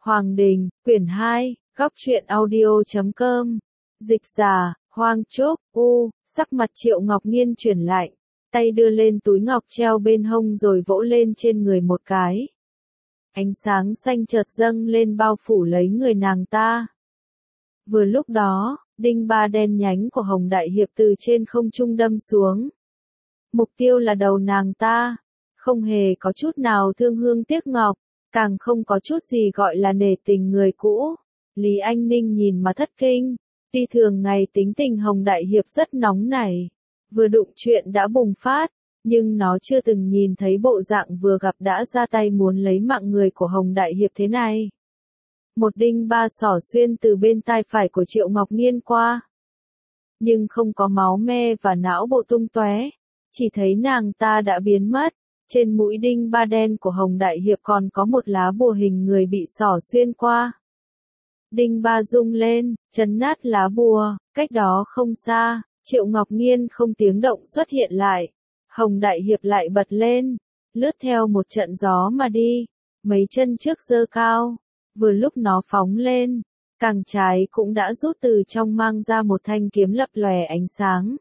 Hoàng Đình, quyển 2, góc truyện audio.com. Dịch giả, Hoang Trúc, sắc mặt Triệu Ngọc Nhiên chuyển lạnh, tay đưa lên túi ngọc treo bên hông rồi vỗ lên trên người một cái. Ánh sáng xanh chợt dâng lên bao phủ lấy người nàng ta. Vừa lúc đó, đinh ba đen nhánh của Hồng Đại Hiệp từ trên không trung đâm xuống. Mục tiêu là đầu nàng ta, không hề có chút nào thương hương tiếc ngọc, càng không có chút gì gọi là nể tình người cũ. Lý Anh Ninh nhìn mà thất kinh, tuy thường ngày tính tình Hồng Đại Hiệp rất nóng nảy, vừa đụng chuyện đã bùng phát, nhưng nó chưa từng nhìn thấy bộ dạng vừa gặp đã ra tay muốn lấy mạng người của Hồng Đại Hiệp thế này. Một đinh ba xỏ xuyên từ bên tai phải của Triệu Ngọc Nhiên qua. Nhưng không có máu me và não bộ tung tóe, chỉ thấy nàng ta đã biến mất. Trên mũi đinh ba đen của Hồng Đại Hiệp còn có một lá bùa hình người bị xỏ xuyên qua. Đinh ba rung lên, chấn nát lá bùa, cách đó không xa, Triệu Ngọc Nhiên không tiếng động xuất hiện lại. Hồng Đại Hiệp lại bật lên, lướt theo một trận gió mà đi, mấy chân trước giơ cao, vừa lúc nó phóng lên, càng trái cũng đã rút từ trong mang ra một thanh kiếm lập lòe ánh sáng.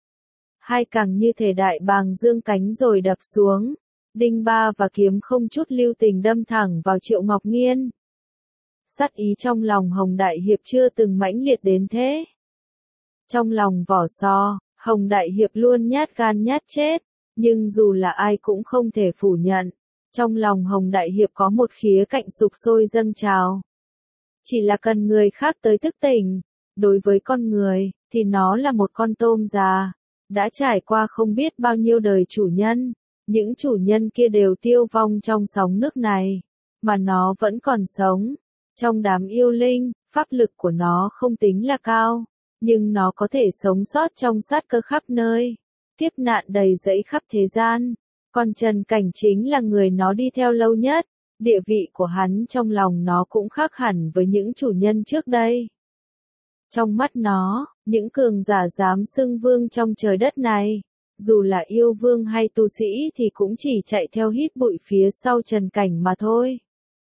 Hai càng như thể đại bàng dương cánh rồi đập xuống. Đinh ba và kiếm không chút lưu tình đâm thẳng vào Triệu Ngọc Nhiên. Sát ý trong lòng Hồng Đại Hiệp chưa từng mãnh liệt đến thế. Trong lòng vỏ sò, Hồng Đại Hiệp luôn nhát gan nhát chết, nhưng dù là ai cũng không thể phủ nhận. Trong lòng Hồng Đại Hiệp có một khía cạnh sục sôi dâng trào. Chỉ là cần người khác tới thức tỉnh, đối với con người, thì nó là một con tôm già, đã trải qua không biết bao nhiêu đời chủ nhân. Những chủ nhân kia đều tiêu vong trong sóng nước này, mà nó vẫn còn sống. Trong đám yêu linh, pháp lực của nó không tính là cao, nhưng nó có thể sống sót trong sát cơ khắp nơi, kiếp nạn đầy rẫy khắp thế gian. Còn Trần Cảnh chính là người nó đi theo lâu nhất, địa vị của hắn trong lòng nó cũng khác hẳn với những chủ nhân trước đây. Trong mắt nó, những cường giả dám xưng vương trong trời đất này, dù là yêu vương hay tu sĩ thì cũng chỉ chạy theo hít bụi phía sau Trần Cảnh mà thôi.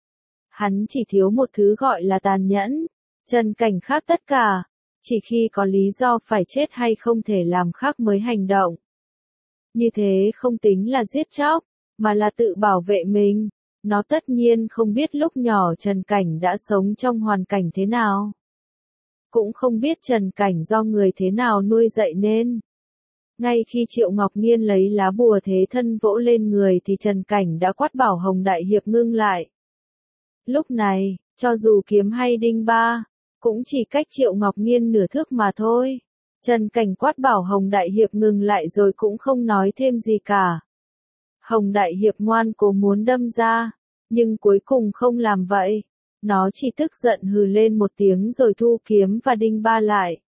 Hắn chỉ thiếu một thứ gọi là tàn nhẫn. Trần Cảnh khác tất cả, chỉ khi có lý do phải chết hay không thể làm khác mới hành động. Như thế không tính là giết chóc, mà là tự bảo vệ mình. Nó tất nhiên không biết lúc nhỏ Trần Cảnh đã sống trong hoàn cảnh thế nào. Cũng không biết Trần Cảnh do người thế nào nuôi dạy nên. Ngay khi Triệu Ngọc Nhiên lấy lá bùa thế thân vỗ lên người thì Trần Cảnh đã quát bảo Hồng Đại Hiệp ngưng lại. Lúc này, cho dù kiếm hay đinh ba, cũng chỉ cách Triệu Ngọc Nhiên nửa thước mà thôi. Trần Cảnh quát bảo Hồng Đại Hiệp ngừng lại rồi cũng không nói thêm gì cả. Hồng Đại Hiệp ngoan cố muốn đâm ra, nhưng cuối cùng không làm vậy. Nó chỉ tức giận hừ lên một tiếng rồi thu kiếm và đinh ba lại.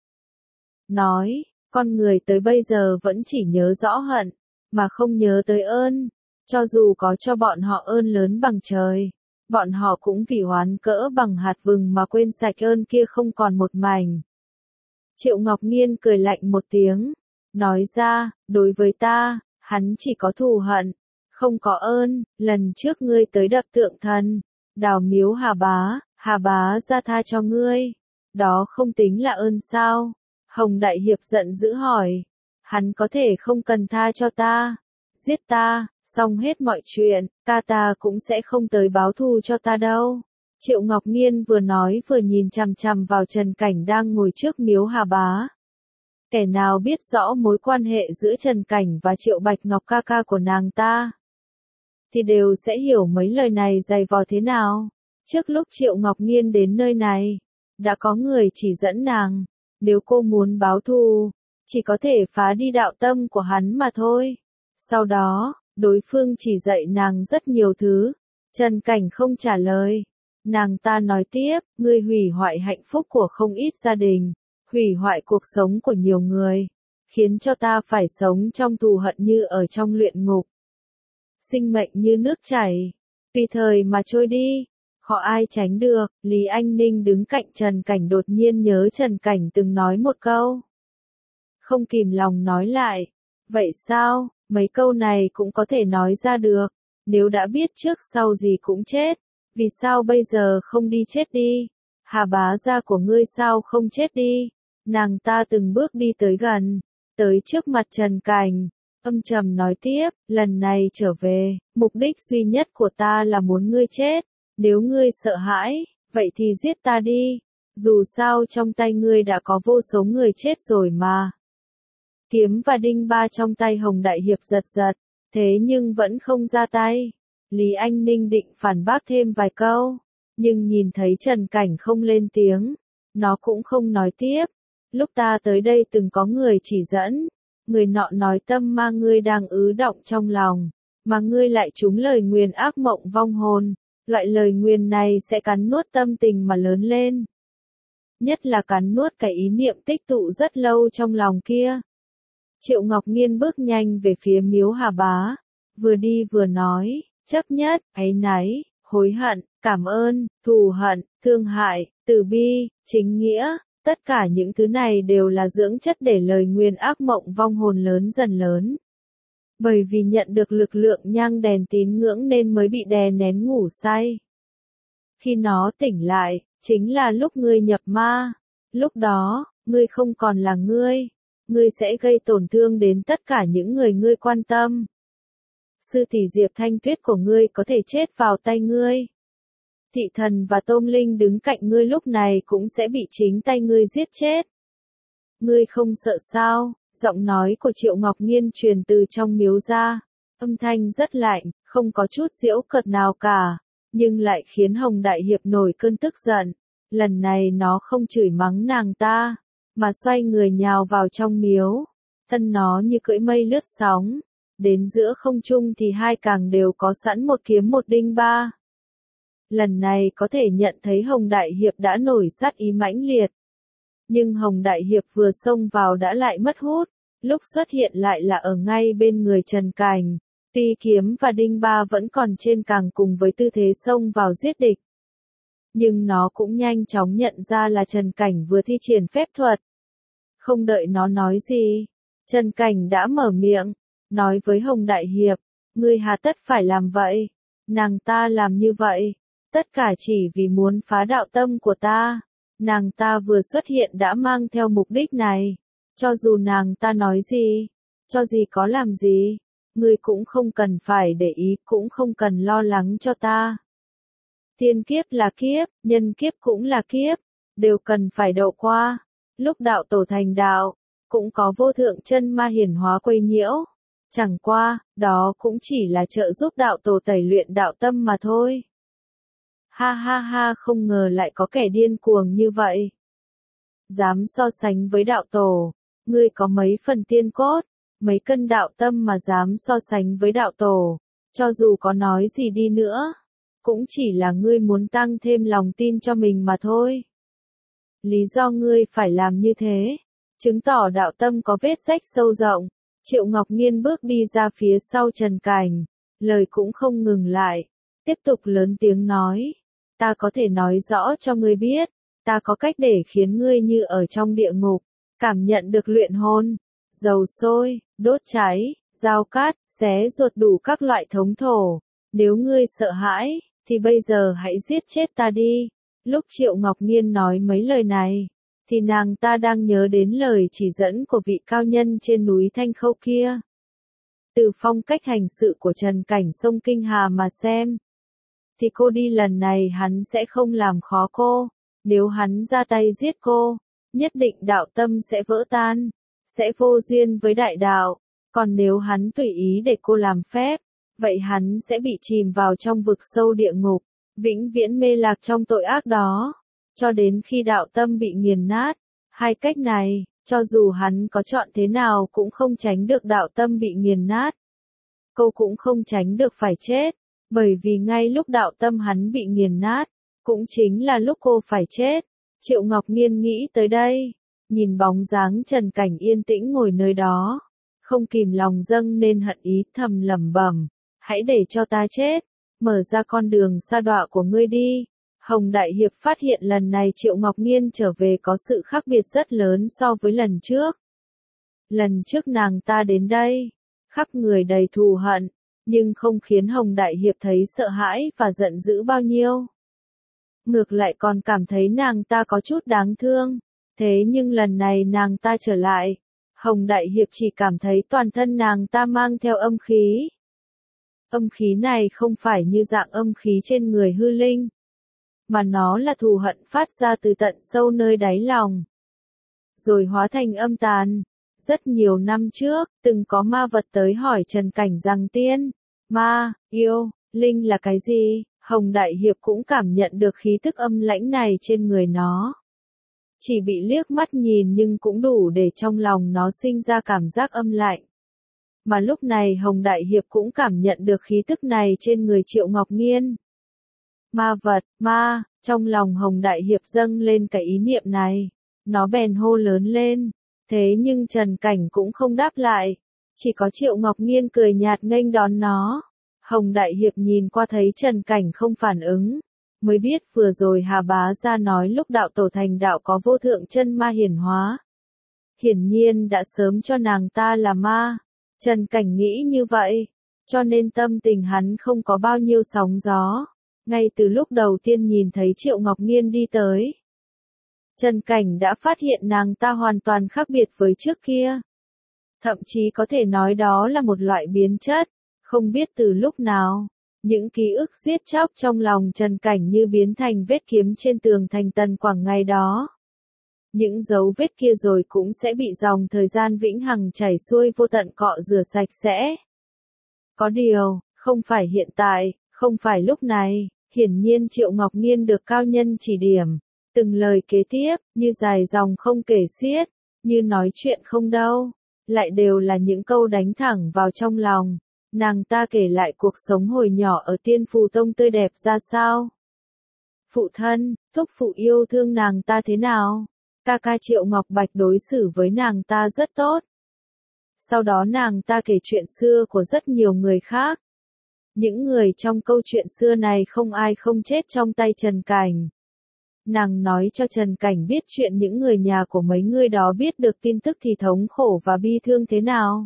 Nói, con người tới bây giờ vẫn chỉ nhớ rõ hận, mà không nhớ tới ơn. Cho dù có cho bọn họ ơn lớn bằng trời, bọn họ cũng vì oán cỡ bằng hạt vừng mà quên sạch ơn kia không còn một mảnh. Triệu Ngọc Nhiên cười lạnh một tiếng, nói ra, đối với ta, hắn chỉ có thù hận, không có ơn. Lần trước ngươi tới đập tượng thần, đào miếu Hà Bá ra tha cho ngươi, đó không tính là ơn sao? Hồng Đại Hiệp giận dữ hỏi, hắn có thể không cần tha cho ta, giết ta, xong hết mọi chuyện, ca ta cũng sẽ không tới báo thù cho ta đâu. Triệu Ngọc Nhiên vừa nói vừa nhìn chằm chằm vào Trần Cảnh đang ngồi trước miếu Hà Bá. Kẻ nào biết rõ mối quan hệ giữa Trần Cảnh và Triệu Bạch Ngọc ca ca của nàng ta, thì đều sẽ hiểu mấy lời này dày vò thế nào. Trước lúc Triệu Ngọc Nhiên đến nơi này, đã có người chỉ dẫn nàng. Nếu cô muốn báo thù, chỉ có thể phá đi đạo tâm của hắn mà thôi. Sau đó, đối phương chỉ dạy nàng rất nhiều thứ. Trần Cảnh không trả lời. Nàng ta nói tiếp, ngươi hủy hoại hạnh phúc của không ít gia đình, hủy hoại cuộc sống của nhiều người, khiến cho ta phải sống trong thù hận như ở trong luyện ngục. Sinh mệnh như nước chảy, tùy thời mà trôi đi. Họ ai tránh được. Lý Anh Ninh đứng cạnh Trần Cảnh đột nhiên nhớ Trần Cảnh từng nói một câu. Không kìm lòng nói lại. Vậy sao, mấy câu này cũng có thể nói ra được. Nếu đã biết trước sau gì cũng chết, Vì sao bây giờ không đi chết đi? Hà bá gia của ngươi sao không chết đi? Nàng ta từng bước đi tới gần, tới trước mặt Trần Cảnh, âm trầm nói tiếp, lần này trở về, mục đích duy nhất của ta là muốn ngươi chết, nếu ngươi sợ hãi, vậy thì giết ta đi, dù sao trong tay ngươi đã có vô số người chết rồi mà. Kiếm và đinh ba trong tay Hồng Đại Hiệp giật giật, thế nhưng vẫn không ra tay. Lý Anh Ninh định phản bác thêm vài câu, nhưng nhìn thấy Trần Cảnh không lên tiếng, nó cũng không nói tiếp. Lúc ta tới đây từng có người chỉ dẫn, người nọ nói tâm ma ngươi đang ứ động trong lòng, mà ngươi lại trúng lời nguyền ác mộng vong hồn, loại lời nguyền này sẽ cắn nuốt tâm tình mà lớn lên. Nhất là cắn nuốt cái ý niệm tích tụ rất lâu trong lòng kia. Triệu Ngọc Nghiên bước nhanh về phía miếu Hà Bá, vừa đi vừa nói, chấp nhất, áy náy, hối hận, cảm ơn, thù hận, thương hại, từ bi, chính nghĩa, tất cả những thứ này đều là dưỡng chất để lời nguyền ác mộng vong hồn lớn dần lớn. Bởi vì nhận được lực lượng nhang đèn tín ngưỡng nên mới bị đè nén ngủ say. Khi nó tỉnh lại, chính là lúc ngươi nhập ma. Lúc đó, ngươi không còn là ngươi sẽ gây tổn thương đến tất cả những người ngươi quan tâm. Sư tỷ Diệp Thanh Tuyết của ngươi có thể chết vào tay ngươi. Thị thần và Tôm Linh đứng cạnh ngươi lúc này cũng sẽ bị chính tay ngươi giết chết. Ngươi không sợ sao? Giọng nói của Triệu Ngọc Nghiên truyền từ trong miếu ra. Âm thanh rất lạnh, không có chút giễu cợt nào cả, nhưng lại khiến Hồng Đại Hiệp nổi cơn tức giận. Lần này nó không chửi mắng nàng ta, mà xoay người nhào vào trong miếu. Thân nó như cưỡi mây lướt sóng. Đến giữa không trung thì hai càng đều có sẵn một kiếm một đinh ba. Lần này có thể nhận thấy Hồng Đại Hiệp đã nổi sát ý mãnh liệt. Nhưng Hồng Đại Hiệp vừa xông vào đã lại mất hút, lúc xuất hiện lại là ở ngay bên người Trần Cảnh. Tuy kiếm và đinh ba vẫn còn trên càng cùng với tư thế xông vào giết địch. Nhưng nó cũng nhanh chóng nhận ra là Trần Cảnh vừa thi triển phép thuật. Không đợi nó nói gì, Trần Cảnh đã mở miệng, nói với Hồng Đại Hiệp, ngươi hà tất phải làm vậy, nàng ta làm như vậy, tất cả chỉ vì muốn phá đạo tâm của ta, nàng ta vừa xuất hiện đã mang theo mục đích này, cho dù nàng ta nói gì, cho gì có làm gì, ngươi cũng không cần phải để ý, cũng không cần lo lắng cho ta. Tiên kiếp là kiếp, nhân kiếp cũng là kiếp, đều cần phải độ qua. Lúc đạo tổ thành đạo, cũng có vô thượng chân ma hiển hóa quấy nhiễu. Chẳng qua, đó cũng chỉ là trợ giúp đạo tổ tẩy luyện đạo tâm mà thôi. Ha ha ha, không ngờ lại có kẻ điên cuồng như vậy. Dám so sánh với đạo tổ, ngươi có mấy phần tiên cốt, mấy cân đạo tâm mà dám so sánh với đạo tổ, cho dù có nói gì đi nữa, cũng chỉ là ngươi muốn tăng thêm lòng tin cho mình mà thôi. Lý do ngươi phải làm như thế, chứng tỏ đạo tâm có vết rách sâu rộng. Triệu Ngọc Nghiên bước đi ra phía sau Trần Cảnh, lời cũng không ngừng lại, tiếp tục lớn tiếng nói, ta có thể nói rõ cho ngươi biết, ta có cách để khiến ngươi như ở trong địa ngục, cảm nhận được luyện hồn, dầu sôi, đốt cháy, dao cát, xé ruột đủ các loại thống thổ, nếu ngươi sợ hãi, thì bây giờ hãy giết chết ta đi. Lúc Triệu Ngọc Nghiên nói mấy lời này, thì nàng ta đang nhớ đến lời chỉ dẫn của vị cao nhân trên núi Thanh Khâu kia. Từ phong cách hành sự của Trần Cảnh sông Kinh Hà mà xem, thì cô đi lần này hắn sẽ không làm khó cô, nếu hắn ra tay giết cô, nhất định đạo tâm sẽ vỡ tan, sẽ vô duyên với đại đạo, còn nếu hắn tùy ý để cô làm phép, vậy hắn sẽ bị chìm vào trong vực sâu địa ngục, vĩnh viễn mê lạc trong tội ác đó, cho đến khi đạo tâm bị nghiền nát. Hai cách này, cho dù hắn có chọn thế nào cũng không tránh được đạo tâm bị nghiền nát. Cô cũng không tránh được phải chết, bởi vì ngay lúc đạo tâm hắn bị nghiền nát, cũng chính là lúc cô phải chết. Triệu Ngọc Nghiên nghĩ tới đây, nhìn bóng dáng Trần Cảnh yên tĩnh ngồi nơi đó, không kìm lòng dâng nên hận ý, thầm lẩm bẩm, hãy để cho ta chết, mở ra con đường sa đọa của ngươi đi. Hồng Đại Hiệp phát hiện lần này Triệu Ngọc Nghiên trở về có sự khác biệt rất lớn so với lần trước. Lần trước nàng ta đến đây, khắp người đầy thù hận, nhưng không khiến Hồng Đại Hiệp thấy sợ hãi và giận dữ bao nhiêu. Ngược lại còn cảm thấy nàng ta có chút đáng thương. Thế nhưng lần này nàng ta trở lại, Hồng Đại Hiệp chỉ cảm thấy toàn thân nàng ta mang theo âm khí. Âm khí này không phải như dạng âm khí trên người hư linh, mà nó là thù hận phát ra từ tận sâu nơi đáy lòng, rồi hóa thành âm tàn. Rất nhiều năm trước, từng có ma vật tới hỏi Trần Cảnh rằng tiên, ma, yêu, linh là cái gì? Hồng Đại Hiệp cũng cảm nhận được khí tức âm lãnh này trên người nó. Chỉ bị liếc mắt nhìn nhưng cũng đủ để trong lòng nó sinh ra cảm giác âm lạnh. Mà lúc này Hồng Đại Hiệp cũng cảm nhận được khí tức này trên người Triệu Ngọc Nghiên. Ma vật, ma, trong lòng Hồng Đại Hiệp dâng lên cái ý niệm này. Nó bèn hô lớn lên. Thế nhưng Trần Cảnh cũng không đáp lại. Chỉ có Triệu Ngọc Nghiên cười nhạt nghênh đón nó. Hồng Đại Hiệp nhìn qua thấy Trần Cảnh không phản ứng. Mới biết vừa rồi Hà Bá ra nói lúc đạo tổ thành đạo có vô thượng chân ma hiển hóa. Hiển nhiên đã sớm cho nàng ta là ma. Trần Cảnh nghĩ như vậy, cho nên tâm tình hắn không có bao nhiêu sóng gió. Ngay từ lúc đầu tiên nhìn thấy Triệu Ngọc Nghiên đi tới, Trần Cảnh đã phát hiện nàng ta hoàn toàn khác biệt với trước kia. Thậm chí có thể nói đó là một loại biến chất, không biết từ lúc nào. Những ký ức giết chóc trong lòng Trần Cảnh như biến thành vết kiếm trên tường thành Tần Quảng ngày đó. Những dấu vết kia rồi cũng sẽ bị dòng thời gian vĩnh hằng chảy xuôi vô tận cọ rửa sạch sẽ. Có điều, không phải hiện tại, không phải lúc này, hiển nhiên Triệu Ngọc Nghiên được cao nhân chỉ điểm. Từng lời kế tiếp, như dài dòng không kể xiết, như nói chuyện không đâu, lại đều là những câu đánh thẳng vào trong lòng. Nàng ta kể lại cuộc sống hồi nhỏ ở Tiên Phù Tông tươi đẹp ra sao. Phụ thân, thúc phụ yêu thương nàng ta thế nào? Ca ca Triệu Ngọc Bạch đối xử với nàng ta rất tốt. Sau đó nàng ta kể chuyện xưa của rất nhiều người khác. Những người trong câu chuyện xưa này không ai không chết trong tay Trần Cảnh. Nàng nói cho Trần Cảnh biết chuyện những người nhà của mấy người đó biết được tin tức thì thống khổ và bi thương thế nào.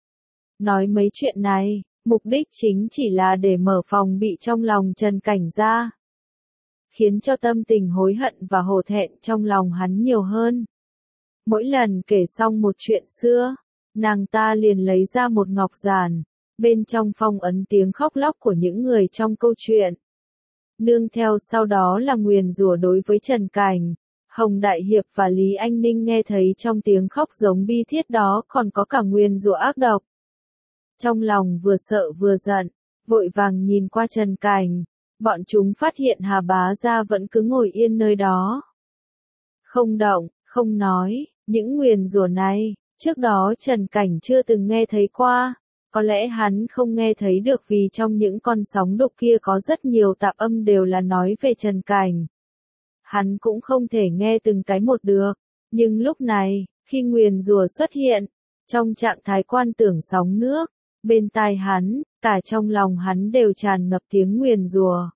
Nói mấy chuyện này, mục đích chính chỉ là để mở phòng bị trong lòng Trần Cảnh ra. Khiến cho tâm tình hối hận và hổ thẹn trong lòng hắn nhiều hơn. Mỗi lần kể xong một chuyện xưa, nàng ta liền lấy ra một ngọc giản, bên trong phong ấn tiếng khóc lóc của những người trong câu chuyện. Nương theo sau đó là nguyền rủa đối với Trần Cảnh. Hồng Đại Hiệp và Lý Anh Ninh nghe thấy trong tiếng khóc giống bi thiết đó còn có cả nguyền rủa ác độc. Trong lòng vừa sợ vừa giận, vội vàng nhìn qua Trần Cảnh. Bọn chúng phát hiện Hà Bá Gia vẫn cứ ngồi yên nơi đó. Không động, không nói, những nguyền rủa này, trước đó Trần Cảnh chưa từng nghe thấy qua. Có lẽ hắn không nghe thấy được vì trong những con sóng đục kia có rất nhiều tạp âm đều là nói về Trần Cảnh. Hắn cũng không thể nghe từng cái một được. Nhưng lúc này, khi nguyền rủa xuất hiện, trong trạng thái quan tưởng sóng nước, bên tai hắn, cả trong lòng hắn đều tràn ngập tiếng nguyền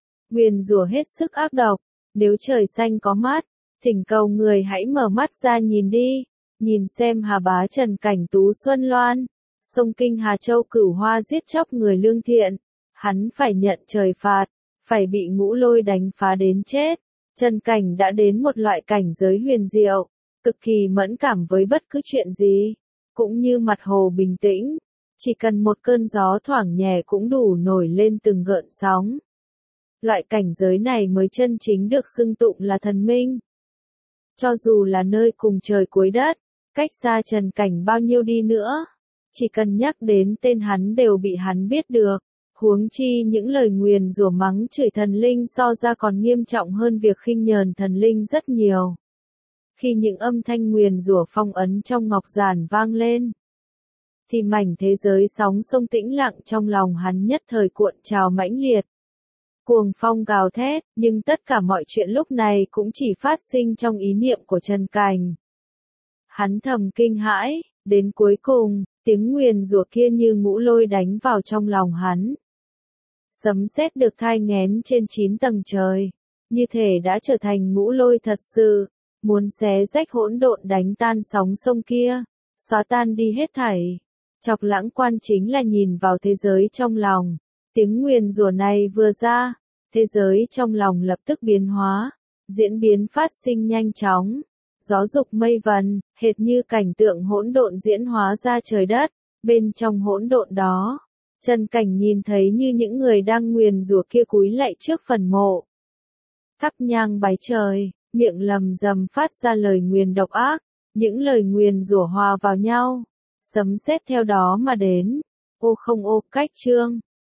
rủa hết sức ác độc. Nếu trời xanh có mắt, thỉnh cầu người hãy mở mắt ra nhìn đi, nhìn xem Hà Bá Trần Cảnh Tú Xuân Loan, sông Kinh Hà Châu Cửu Hoa giết chóc người lương thiện, hắn phải nhận trời phạt, phải bị ngũ lôi đánh phá đến chết. Trần Cảnh đã đến một loại cảnh giới huyền diệu, cực kỳ mẫn cảm với bất cứ chuyện gì, cũng như mặt hồ bình tĩnh, chỉ cần một cơn gió thoảng nhẹ cũng đủ nổi lên từng gợn sóng. Loại cảnh giới này mới chân chính được xưng tụng là thần minh. Cho dù là nơi cùng trời cuối đất, cách xa Trần Cảnh bao nhiêu đi nữa, chỉ cần nhắc đến tên hắn đều bị hắn biết được. Huống chi những lời nguyền rủa mắng chửi thần linh so ra còn nghiêm trọng hơn việc khinh nhờn thần linh rất nhiều. Khi những âm thanh nguyền rủa phong ấn trong ngọc giản vang lên, thì mảnh thế giới sóng sông tĩnh lặng trong lòng hắn nhất thời cuộn trào mãnh liệt. Cuồng phong gào thét, nhưng tất cả mọi chuyện lúc này cũng chỉ phát sinh trong ý niệm của Trần Cảnh. Hắn thầm kinh hãi, đến cuối cùng, tiếng nguyền rủa kia như ngũ lôi đánh vào trong lòng hắn. Sấm sét được thai nghén trên 9 tầng trời, như thể đã trở thành ngũ lôi thật sự, muốn xé rách hỗn độn đánh tan sóng sông kia, xóa tan đi hết thảy. Chọc Lãng Quan chính là nhìn vào thế giới trong lòng. Tiếng nguyền rủa này vừa ra, thế giới trong lòng lập tức biến hóa, diễn biến phát sinh nhanh chóng. Gió dục mây vần, hệt như cảnh tượng hỗn độn diễn hóa ra trời đất, bên trong hỗn độn đó, Trần Cảnh nhìn thấy như những người đang nguyền rủa kia cúi lạy trước phần mộ. Thắp nhang bái trời, miệng lầm rầm phát ra lời nguyền độc ác, những lời nguyền rủa hòa vào nhau, sấm sét theo đó mà đến. Ô không ô, cách chương